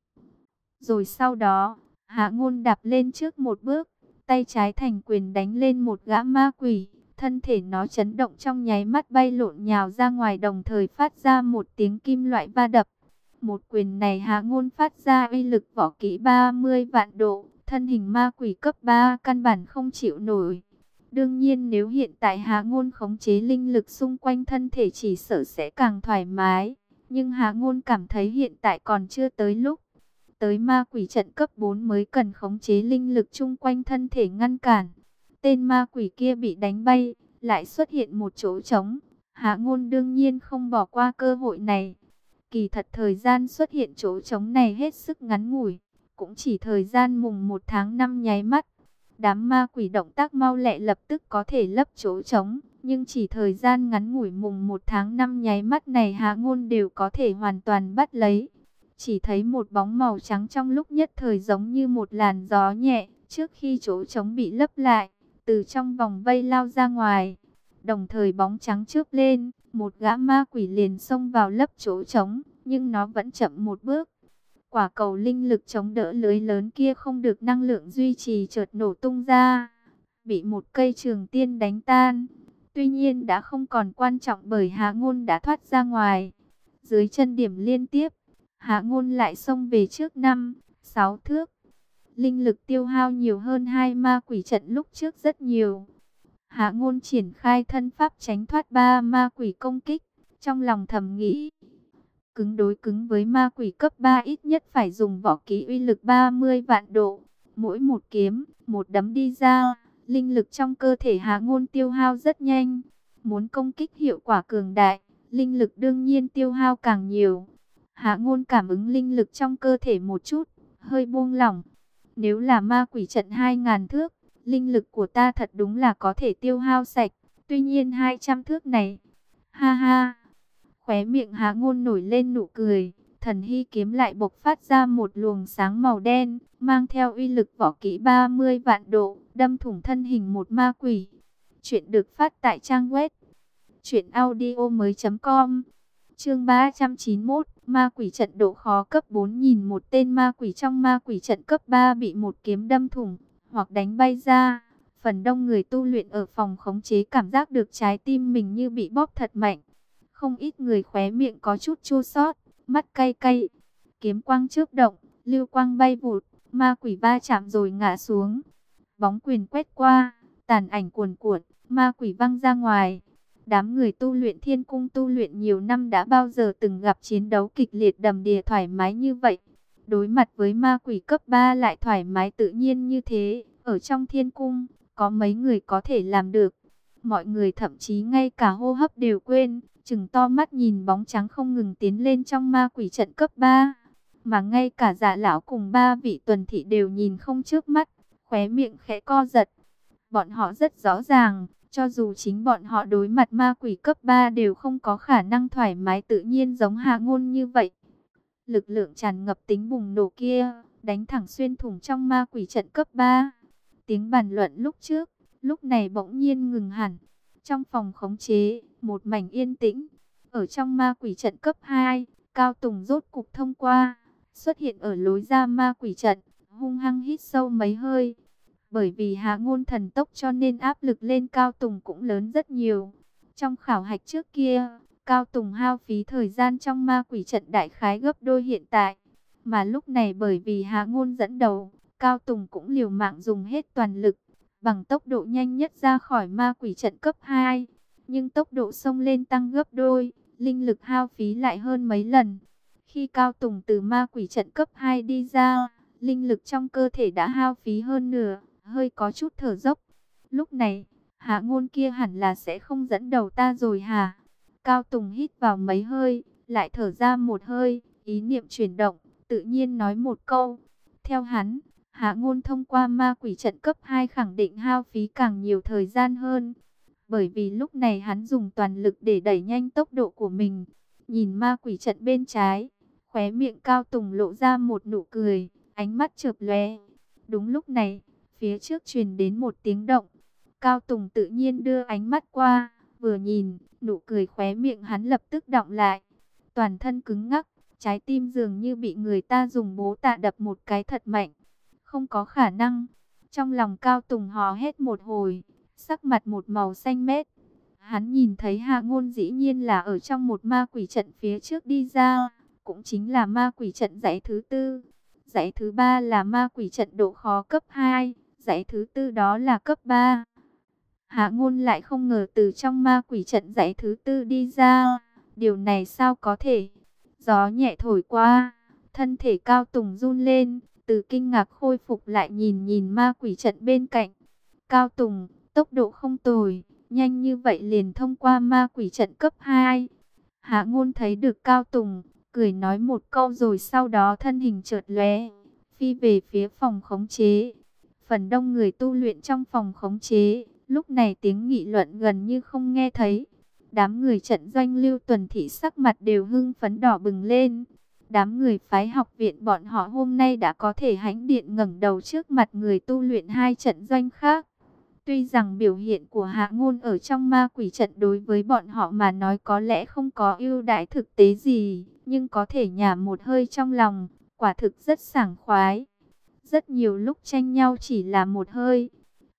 Rồi sau đó, Hạ Ngôn đạp lên trước một bước, tay trái thành quyền đánh lên một gã ma quỷ. Thân thể nó chấn động trong nháy mắt bay lộn nhào ra ngoài đồng thời phát ra một tiếng kim loại va đập. Một quyền này Hạ Ngôn phát ra uy lực võ kỹ 30 vạn độ, thân hình ma quỷ cấp 3 căn bản không chịu nổi. Đương nhiên nếu hiện tại Hạ Ngôn khống chế linh lực xung quanh thân thể chỉ sợ sẽ càng thoải mái. Nhưng Hạ Ngôn cảm thấy hiện tại còn chưa tới lúc. Tới ma quỷ trận cấp 4 mới cần khống chế linh lực chung quanh thân thể ngăn cản. Tên ma quỷ kia bị đánh bay, lại xuất hiện một chỗ trống. Hạ Ngôn đương nhiên không bỏ qua cơ hội này. Kỳ thật thời gian xuất hiện chỗ trống này hết sức ngắn ngủi, cũng chỉ thời gian mùng 1 tháng 5 nháy mắt. Đám ma quỷ động tác mau lẹ lập tức có thể lấp chỗ trống, nhưng chỉ thời gian ngắn ngủi mùng 1 tháng 5 nháy mắt này Hạ Ngôn đều có thể hoàn toàn bắt lấy. Chỉ thấy một bóng màu trắng trong lúc nhất thời giống như một làn gió nhẹ, trước khi chỗ trống bị lấp lại, từ trong vòng vây lao ra ngoài. Đồng thời bóng trắng chớp lên, một gã ma quỷ liền xông vào lấp chỗ trống, nhưng nó vẫn chậm một bước. Quả cầu linh lực chống đỡ lưới lớn kia không được năng lượng duy trì chợt nổ tung ra, bị một cây trường tiên đánh tan. Tuy nhiên đã không còn quan trọng bởi Hạ Ngôn đã thoát ra ngoài. Dưới chân điểm liên tiếp, Hạ Ngôn lại xông về trước 5-6 thước. Linh lực tiêu hao nhiều hơn hai ma quỷ trận lúc trước rất nhiều. Hạ Ngôn triển khai thân pháp tránh thoát 3 ma quỷ công kích, trong lòng thầm nghĩ. Cứng đối cứng với ma quỷ cấp 3 ít nhất phải dùng võ kỹ uy lực 30 vạn độ. Mỗi một kiếm, một đấm đi ra, linh lực trong cơ thể Hạ Ngôn tiêu hao rất nhanh. Muốn công kích hiệu quả cường đại, linh lực đương nhiên tiêu hao càng nhiều. Hạ Ngôn cảm ứng linh lực trong cơ thể một chút, hơi buông lỏng. Nếu là ma quỷ trận 2000 thước, linh lực của ta thật đúng là có thể tiêu hao sạch. Tuy nhiên 200 thước này, ha ha. Khóe miệng Hạ Ngôn nổi lên nụ cười, thần hy kiếm lại bộc phát ra một luồng sáng màu đen, mang theo uy lực võ kỹ 30 vạn độ, đâm thủng thân hình một ma quỷ. Chuyện được phát tại trang web truyệnaudiomoi.com. Chương 391, ma quỷ trận độ khó cấp 4. Nhìn một tên ma quỷ trong ma quỷ trận cấp 3 bị một kiếm đâm thủng hoặc đánh bay ra, Phần đông người tu luyện ở phòng khống chế cảm giác được trái tim mình như bị bóp thật mạnh. Không ít người khóe miệng có chút chua xót, mắt cay cay. Kiếm quang chớp động, lưu quang bay vụt, ma quỷ va chạm rồi ngã xuống. Bóng quyền quét qua, tàn ảnh cuồn cuộn, ma quỷ văng ra ngoài. Đám người tu luyện thiên cung tu luyện nhiều năm đã bao giờ từng gặp chiến đấu kịch liệt đầm đìa thoải mái như vậy. Đối mặt với ma quỷ cấp 3 lại thoải mái tự nhiên như thế, ở trong thiên cung, có mấy người có thể làm được. Mọi người thậm chí ngay cả hô hấp đều quên, chừng to mắt nhìn bóng trắng không ngừng tiến lên trong ma quỷ trận cấp 3. Mà ngay cả Dạ lão cùng 3 vị tuần thị đều nhìn không chớp mắt, khóe miệng khẽ co giật. Bọn họ rất rõ ràng, cho dù chính bọn họ đối mặt ma quỷ cấp 3 đều không có khả năng thoải mái tự nhiên giống Hạ Ngôn như vậy. Lực lượng tràn ngập tính bùng nổ kia, đánh thẳng xuyên thủng trong ma quỷ trận cấp 3. Tiếng bàn luận lúc trước, lúc này bỗng nhiên ngừng hẳn. Trong phòng khống chế, một mảnh yên tĩnh. Ở trong ma quỷ trận cấp 2, Cao Tùng rốt cục thông qua, xuất hiện ở lối ra ma quỷ trận, hung hăng hít sâu mấy hơi. Bởi vì Hạ Ngôn thần tốc cho nên áp lực lên Cao Tùng cũng lớn rất nhiều. Trong khảo hạch trước kia, Cao Tùng hao phí thời gian trong ma quỷ trận đại khái gấp đôi hiện tại. Mà lúc này bởi vì Hạ Ngôn dẫn đầu, Cao Tùng cũng liều mạng dùng hết toàn lực, bằng tốc độ nhanh nhất ra khỏi ma quỷ trận cấp 2. Nhưng tốc độ xông lên tăng gấp đôi, linh lực hao phí lại hơn mấy lần. Khi Cao Tùng từ ma quỷ trận cấp 2 đi ra, linh lực trong cơ thể đã hao phí hơn nửa, hơi có chút thở dốc. Lúc này, Hạ Ngôn kia hẳn là sẽ không dẫn đầu ta rồi hả? Cao Tùng hít vào mấy hơi, lại thở ra một hơi, ý niệm chuyển động, tự nhiên nói một câu. Theo hắn, Hạ Ngôn thông qua ma quỷ trận cấp 2 khẳng định hao phí càng nhiều thời gian hơn. Bởi vì lúc này hắn dùng toàn lực để đẩy nhanh tốc độ của mình. Nhìn ma quỷ trận bên trái, khóe miệng Cao Tùng lộ ra một nụ cười, ánh mắt chợp lóe. Đúng lúc này, phía trước truyền đến một tiếng động. Cao Tùng tự nhiên đưa ánh mắt qua, vừa nhìn, nụ cười khóe miệng hắn lập tức đọng lại. Toàn thân cứng ngắc, trái tim dường như bị người ta dùng búa tạ đập một cái thật mạnh. Không có khả năng. Trong lòng Cao Tùng hò hét một hồi, sắc mặt một màu xanh mét. Hắn nhìn thấy Hạ Ngôn dĩ nhiên là ở trong một ma quỷ trận phía trước đi ra, cũng chính là ma quỷ trận dãy thứ 4. Dãy thứ 3 là ma quỷ trận độ khó cấp 2, dãy thứ 4 đó là cấp 3. Hạ Ngôn lại không ngờ từ trong ma quỷ trận dãy thứ 4 đi ra, điều này sao có thể? Gió nhẹ thổi qua, thân thể Cao Tùng run lên, từ kinh ngạc khôi phục lại nhìn nhìn ma quỷ trận bên cạnh. Cao Tùng, tốc độ không tồi, nhanh như vậy liền thông qua ma quỷ trận cấp 2. Hạ Ngôn thấy được Cao Tùng, cười nói một câu rồi sau đó thân hình chợt lóe, phi về phía phòng khống chế. Phần đông người tu luyện trong phòng khống chế, lúc này tiếng nghị luận gần như không nghe thấy. Đám người trận doanh Lưu Tuần thị sắc mặt đều hưng phấn đỏ bừng lên. Đám người phái học viện bọn họ hôm nay đã có thể hãnh diện ngẩng đầu trước mặt người tu luyện hai trận doanh khác. Tuy rằng biểu hiện của Hạ Ngôn ở trong ma quỷ trận đối với bọn họ mà nói có lẽ không có ưu đãi thực tế gì, nhưng có thể nhả một hơi trong lòng, quả thực rất sảng khoái. Rất nhiều lúc tranh nhau chỉ là một hơi.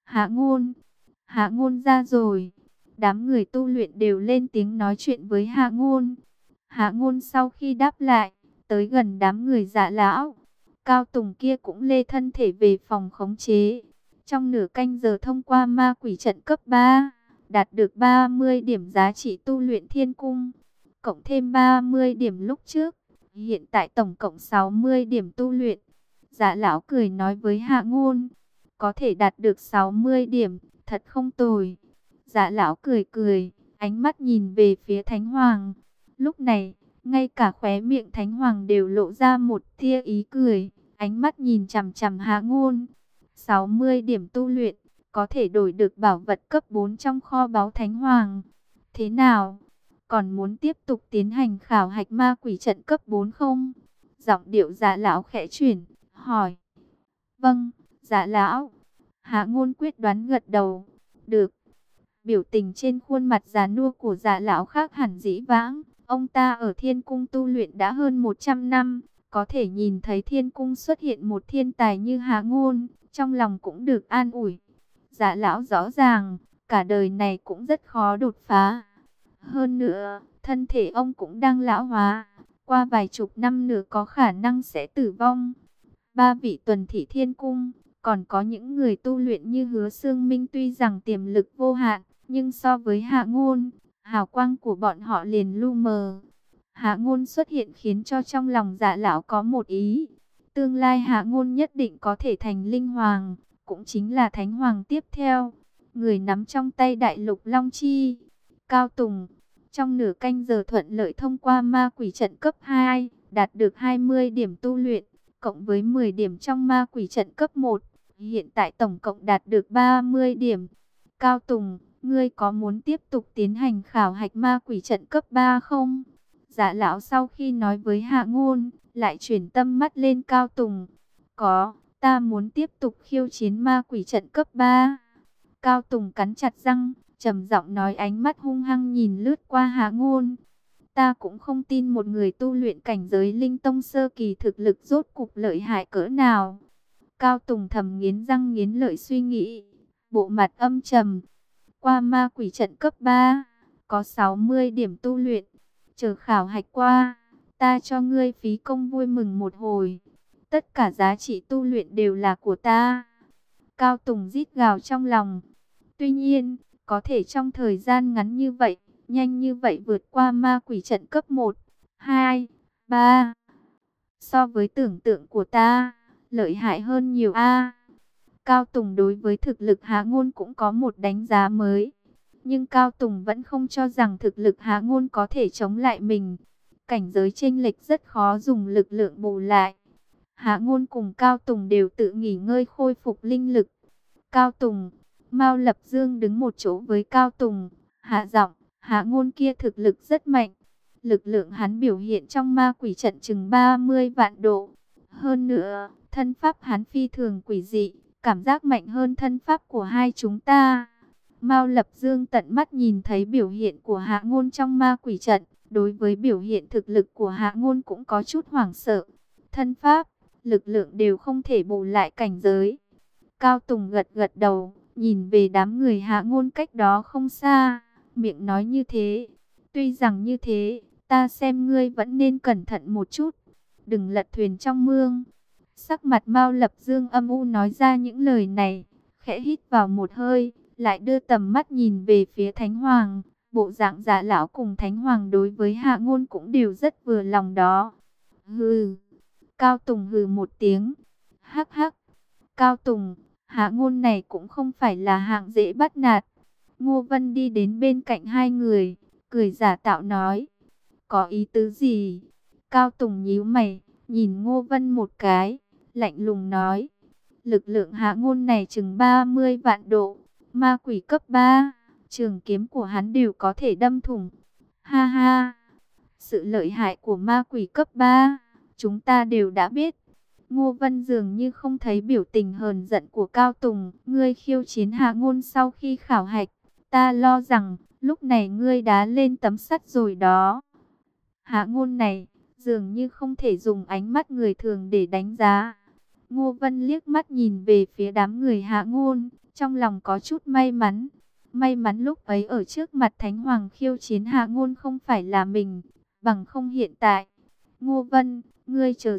Hạ Ngôn ra rồi. Đám người tu luyện đều lên tiếng nói chuyện với Hạ Ngôn. Hạ Ngôn sau khi đáp lại, tới gần đám người Dạ lão. Cao Tùng kia cũng lê thân thể về phòng khống chế. Trong nửa canh giờ thông qua ma quỷ trận cấp 3, đạt được 30 điểm giá trị tu luyện thiên cung, cộng thêm 30 điểm lúc trước, hiện tại tổng cộng 60 điểm tu luyện. Dạ lão cười nói với Hạ Ngôn, có thể đạt được 60 điểm, thật không tồi. Dạ lão cười cười, ánh mắt nhìn về phía Thánh Hoàng. Lúc này, ngay cả khóe miệng Thánh Hoàng đều lộ ra một tia ý cười, ánh mắt nhìn chằm chằm Hạ Ngôn. 60 điểm tu luyện, có thể đổi được bảo vật cấp 4 trong kho báu Thánh Hoàng. Thế nào? Còn muốn tiếp tục tiến hành khảo hạch ma quỷ trận cấp 4 không? Giọng điệu Dạ lão khẽ chuyển, hỏi. Vâng, Dạ lão. Hạ Ngôn quyết đoán gật đầu. Được. Biểu tình trên khuôn mặt già nua của Dạ lão khác hẳn dĩ vãng. Ông ta ở thiên cung tu luyện đã hơn 100 năm. Có thể nhìn thấy thiên cung xuất hiện một thiên tài như Hạ Ngôn, trong lòng cũng được an ủi. Dạ lão rõ ràng, cả đời này cũng rất khó đột phá. Hơn nữa, thân thể ông cũng đang lão hóa, qua vài chục năm nữa có khả năng sẽ tử vong. Ba vị tuần thị thiên cung, còn có những người tu luyện như Hứa Xương Minh tuy rằng tiềm lực vô hạn, nhưng so với Hạ Ngôn, hào quang của bọn họ liền lu mờ. Hạ Ngôn xuất hiện khiến cho trong lòng Dạ lão có một ý. Tương lai Hạ Ngôn nhất định có thể thành linh hoàng, cũng chính là thánh hoàng tiếp theo. Người nắm trong tay đại lục Long Chi. Cao Tùng, trong nửa canh giờ thuận lợi thông qua ma quỷ trận cấp 2, đạt được 20 điểm tu luyện, cộng với 10 điểm trong ma quỷ trận cấp 1. Hiện tại tổng cộng đạt được 30 điểm. Cao Tùng, ngươi có muốn tiếp tục tiến hành khảo hạch ma quỷ trận cấp 3 không? Dạ lão sau khi nói với Hạ Ngôn, lại chuyển tâm mắt lên Cao Tùng. Có, ta muốn tiếp tục khiêu chiến ma quỷ trận cấp 3. Cao Tùng cắn chặt răng, trầm giọng nói, ánh mắt hung hăng nhìn lướt qua Hạ Ngôn. Ta cũng không tin một người tu luyện cảnh giới linh tông sơ kỳ thực lực rốt cục lợi hại cỡ nào. Cao Tùng thầm nghiến răng nghiến lợi suy nghĩ, bộ mặt âm trầm. Qua ma quỷ trận cấp 3, có 60 điểm tu luyện. Chờ khảo hạch qua, ta cho ngươi phí công vui mừng một hồi. Tất cả giá trị tu luyện đều là của ta. Cao Tùng rít gào trong lòng. Tuy nhiên, có thể trong thời gian ngắn như vậy, nhanh như vậy vượt qua ma quỷ trận cấp 1, 2, 3. So với tưởng tượng của ta, lợi hại hơn nhiều a. Cao Tùng đối với thực lực Hạ Ngôn cũng có một đánh giá mới. Nhưng Cao Tùng vẫn không cho rằng thực lực Hạ Ngôn có thể chống lại mình. Cảnh giới chênh lệch rất khó dùng lực lượng bù lại. Hạ Ngôn cùng Cao Tùng đều tự nghỉ ngơi khôi phục linh lực. Cao Tùng, Mao Lập Dương đứng một chỗ với Cao Tùng, hạ giọng, Hạ Ngôn kia thực lực rất mạnh. Lực lượng hắn biểu hiện trong ma quỷ trận chừng 30 vạn độ. Hơn nữa, thân pháp hắn phi thường quỷ dị, cảm giác mạnh hơn thân pháp của hai chúng ta. Mao Lập Dương tận mắt nhìn thấy biểu hiện của Hạ Ngôn trong ma quỷ trận, đối với biểu hiện thực lực của Hạ Ngôn cũng có chút hoảng sợ. Thân pháp, lực lượng đều không thể bù lại cảnh giới. Cao Tùng gật gật đầu, nhìn về đám người Hạ Ngôn cách đó không xa, miệng nói như thế. Tuy rằng như thế, ta xem ngươi vẫn nên cẩn thận một chút, đừng lật thuyền trong mương. Sắc mặt Mao Lập Dương âm u nói ra những lời này, khẽ hít vào một hơi, lại đưa tầm mắt nhìn về phía Thánh Hoàng. Bộ dạng Dạ lão cùng Thánh Hoàng đối với Hạ Ngôn cũng đều rất vừa lòng đó. Hừ. Cao Tùng hừ một tiếng. Hắc hắc. Cao Tùng, Hạ Ngôn này cũng không phải là hạng dễ bắt nạt. Ngô Vân đi đến bên cạnh hai người, cười giả tạo nói. Có ý tứ gì? Cao Tùng nhíu mày, nhìn Ngô Vân một cái, lạnh lùng nói. Lực lượng Hạ Ngôn này chừng 30 vạn độ, ma quỷ cấp 3, trường kiếm của hắn đều có thể đâm thủng. Ha ha, sự lợi hại của ma quỷ cấp 3, chúng ta đều đã biết. Ngô Vân dường như không thấy biểu tình hờn giận của Cao Tùng. Ngươi khiêu chiến Hạ Ngôn sau khi khảo hạch, ta lo rằng lúc này ngươi đã lên tấm sắt rồi đó. Hạ Ngôn này dường như không thể dùng ánh mắt người thường để đánh giá. Ngô Vân liếc mắt nhìn về phía đám người Hạ Ngôn, trong lòng có chút may mắn. May mắn lúc ấy ở trước mặt Thánh Hoàng khiêu chiến Hạ Ngôn không phải là mình, bằng không hiện tại. Ngô Vân, ngươi chờ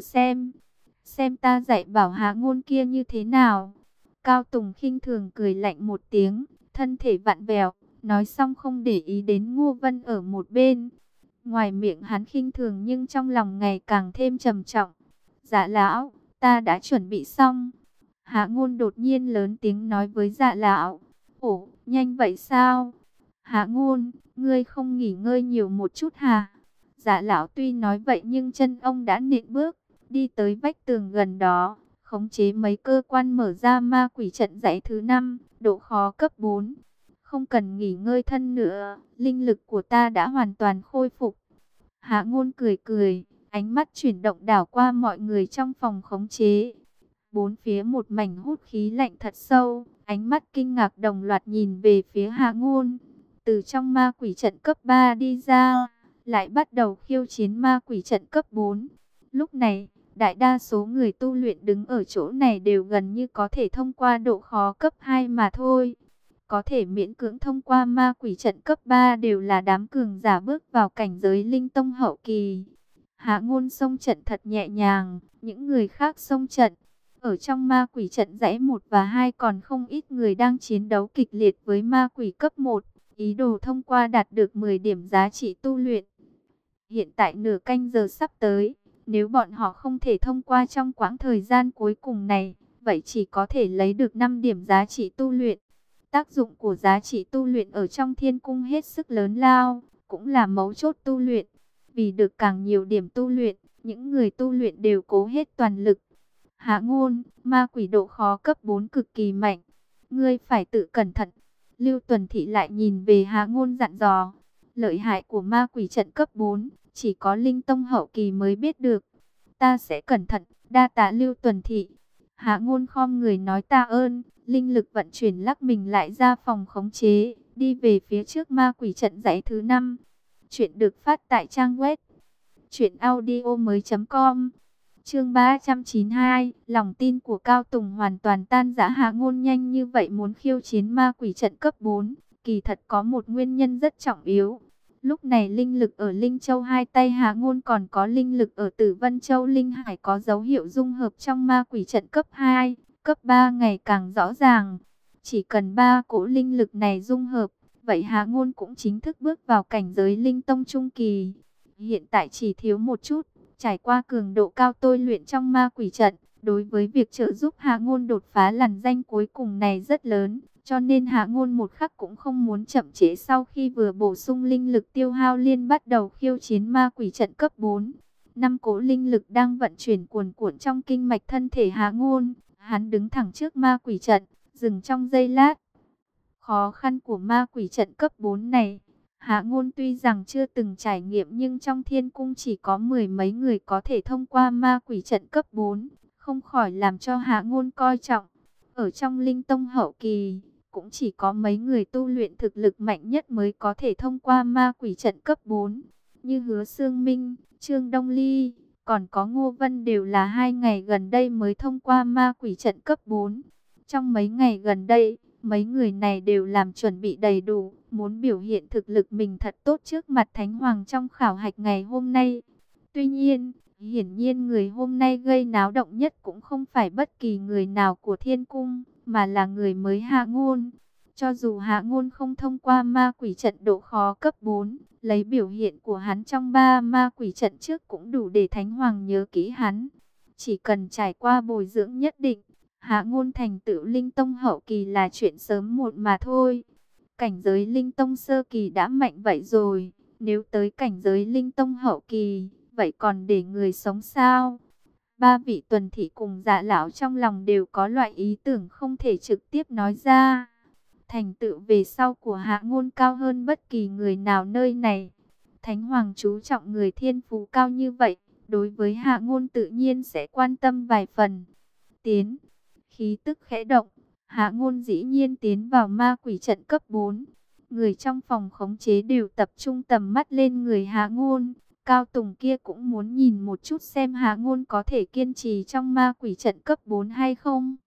xem ta dạy bảo Hạ Ngôn kia như thế nào. Cao Tùng khinh thường cười lạnh một tiếng, thân thể vặn vẹo, nói xong không để ý đến Ngô Vân ở một bên. Ngoài miệng hắn khinh thường nhưng trong lòng ngày càng thêm trầm trọng. Dạ lão, ta đã chuẩn bị xong. Hạ Ngôn đột nhiên lớn tiếng nói với Dạ lão. Ồ, nhanh vậy sao? Hạ Ngôn, ngươi không nghỉ ngơi nhiều một chút hả? Dạ lão tuy nói vậy nhưng chân ông đã nện bước, đi tới vách tường gần đó, khống chế mấy cơ quan mở ra ma quỷ trận dãy thứ 5, độ khó cấp 4. Không cần nghỉ ngơi thân nữa, linh lực của ta đã hoàn toàn khôi phục. Hạ Ngôn cười cười, ánh mắt chuyển động đảo qua mọi người trong phòng khống chế. Bốn phía một mảnh hút khí lạnh thật sâu, ánh mắt kinh ngạc đồng loạt nhìn về phía Hạ Ngôn. Từ trong ma quỷ trận cấp 3 đi ra, lại bắt đầu khiêu chiến ma quỷ trận cấp 4. Lúc này, Đại đa số người tu luyện đứng ở chỗ này đều gần như có thể thông qua độ khó cấp 2 mà thôi. Có thể miễn cưỡng thông qua ma quỷ trận cấp 3 đều là đám cường giả bước vào cảnh giới linh tông hậu kỳ. Hạ Ngôn xông trận thật nhẹ nhàng, những người khác xông trận. Ở trong ma quỷ trận dãy 1 và 2 còn không ít người đang chiến đấu kịch liệt với ma quỷ cấp 1, ý đồ thông qua đạt được 10 điểm giá trị tu luyện. Hiện tại nửa canh giờ sắp tới, nếu bọn họ không thể thông qua trong quãng thời gian cuối cùng này, vậy chỉ có thể lấy được 5 điểm giá trị tu luyện. Tác dụng của giá trị tu luyện ở trong thiên cung hết sức lớn lao, cũng là mấu chốt tu luyện. Vì được càng nhiều điểm tu luyện, những người tu luyện đều cố hết toàn lực. Hạ Ngôn, ma quỷ độ khó cấp 4 cực kỳ mạnh. Ngươi phải tự cẩn thận. Lưu Tuần Thị lại nhìn về Hạ Ngôn dặn dò. Lợi hại của ma quỷ trận cấp 4, chỉ có linh tông hậu kỳ mới biết được. Ta sẽ cẩn thận, đa tạ Lưu Tuần Thị. Hạ Ngôn khom người nói tạ ơn, linh lực vận chuyển lắc mình lại ra phòng khống chế, đi về phía trước ma quỷ trận dãy thứ 5. Chuyện được phát tại trang web truyệnaudiomoi.com. Chương 392, lòng tin của Cao Tùng hoàn toàn tan rã. Hạ Ngôn nhanh như vậy muốn khiêu chiến ma quỷ trận cấp 4, kỳ thật có một nguyên nhân rất trọng yếu. Lúc này linh lực ở Linh Châu hai tay Hạ Ngôn còn có linh lực ở Tử Vân Châu Linh Hải có dấu hiệu dung hợp trong ma quỷ trận cấp 2, cấp 3 ngày càng rõ ràng. Chỉ cần 3 cỗ linh lực này dung hợp, vậy Hạ Ngôn cũng chính thức bước vào cảnh giới linh tông trung kỳ. Hiện tại chỉ thiếu một chút, trải qua cường độ cao tôi luyện trong ma quỷ trận, đối với việc trợ giúp Hạ Ngôn đột phá lằn ranh cuối cùng này rất lớn. Cho nên Hạ Ngôn một khắc cũng không muốn chậm trễ, sau khi vừa bổ sung linh lực tiêu hao liền bắt đầu khiêu chiến ma quỷ trận cấp 4. 5 cỗ linh lực đang vận chuyển cuồn cuộn trong kinh mạch thân thể Hạ Ngôn. Hắn đứng thẳng trước ma quỷ trận, dừng trong giây lát. Khó khăn của ma quỷ trận cấp 4 này, Hạ Ngôn tuy rằng chưa từng trải nghiệm nhưng trong thiên cung chỉ có mười mấy người có thể thông qua ma quỷ trận cấp 4, không khỏi làm cho Hạ Ngôn coi trọng. Ở trong linh tông hậu kỳ, cũng chỉ có mấy người tu luyện thực lực mạnh nhất mới có thể thông qua ma quỷ trận cấp 4, như Hứa Xương Minh, Trương Đông Ly, còn có Ngô Vân đều là 2 ngày gần đây mới thông qua ma quỷ trận cấp 4. Trong mấy ngày gần đây, mấy người này đều làm chuẩn bị đầy đủ, muốn biểu hiện thực lực mình thật tốt trước mặt Thánh Hoàng trong khảo hạch ngày hôm nay. Tuy nhiên, hiển nhiên người hôm nay gây náo động nhất cũng không phải bất kỳ người nào của thiên cung, mà là người mới Hạ Ngôn. Cho dù Hạ Ngôn không thông qua ma quỷ trận độ khó cấp 4, lấy biểu hiện của hắn trong 3 ma quỷ trận trước cũng đủ để Thánh Hoàng nhớ kỹ hắn. Chỉ cần trải qua bồi dưỡng nhất định, Hạ Ngôn thành tựu linh tông hậu kỳ là chuyện sớm muộn mà thôi. Cảnh giới linh tông sơ kỳ đã mạnh vậy rồi, nếu tới cảnh giới linh tông hậu kỳ, vậy còn để người sống sao? 3 vị Tuần Thị cùng Dạ lão trong lòng đều có loại ý tưởng không thể trực tiếp nói ra. Thành tựu về sau của Hạ Ngôn cao hơn bất kỳ người nào nơi này. Thánh Hoàng chú trọng người thiên phú cao như vậy, đối với Hạ Ngôn tự nhiên sẽ quan tâm vài phần. Khí tức khẽ động, Hạ Ngôn dĩ nhiên tiến vào ma quỷ trận cấp 4. Người trong phòng khống chế đều tập trung tầm mắt lên người Hạ Ngôn. Cao Tùng kia cũng muốn nhìn một chút xem Hạ Ngôn có thể kiên trì trong ma quỷ trận cấp 4 hay không.